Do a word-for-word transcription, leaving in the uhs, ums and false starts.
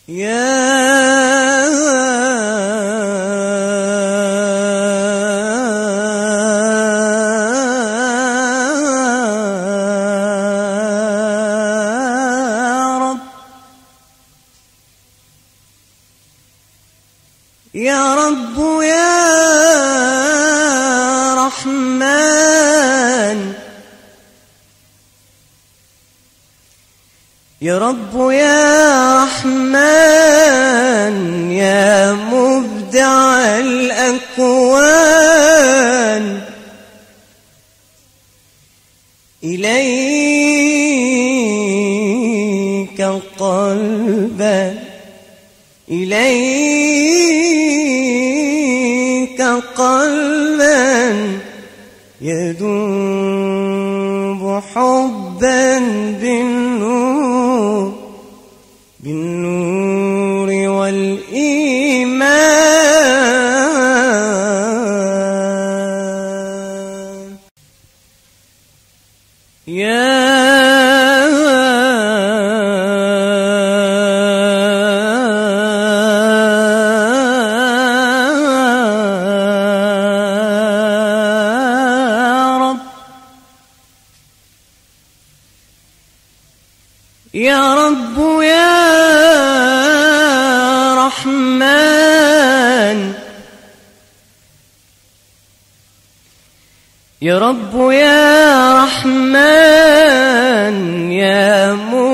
يا رب يا رب يا رحمن يا رب يا رحمن يا مبدع الأكوان إليك قلبا إليك قلبا يذوب حبا بالنور بالنور والإيمان يا يا رب يا رحمن يا رب يا رحمن يا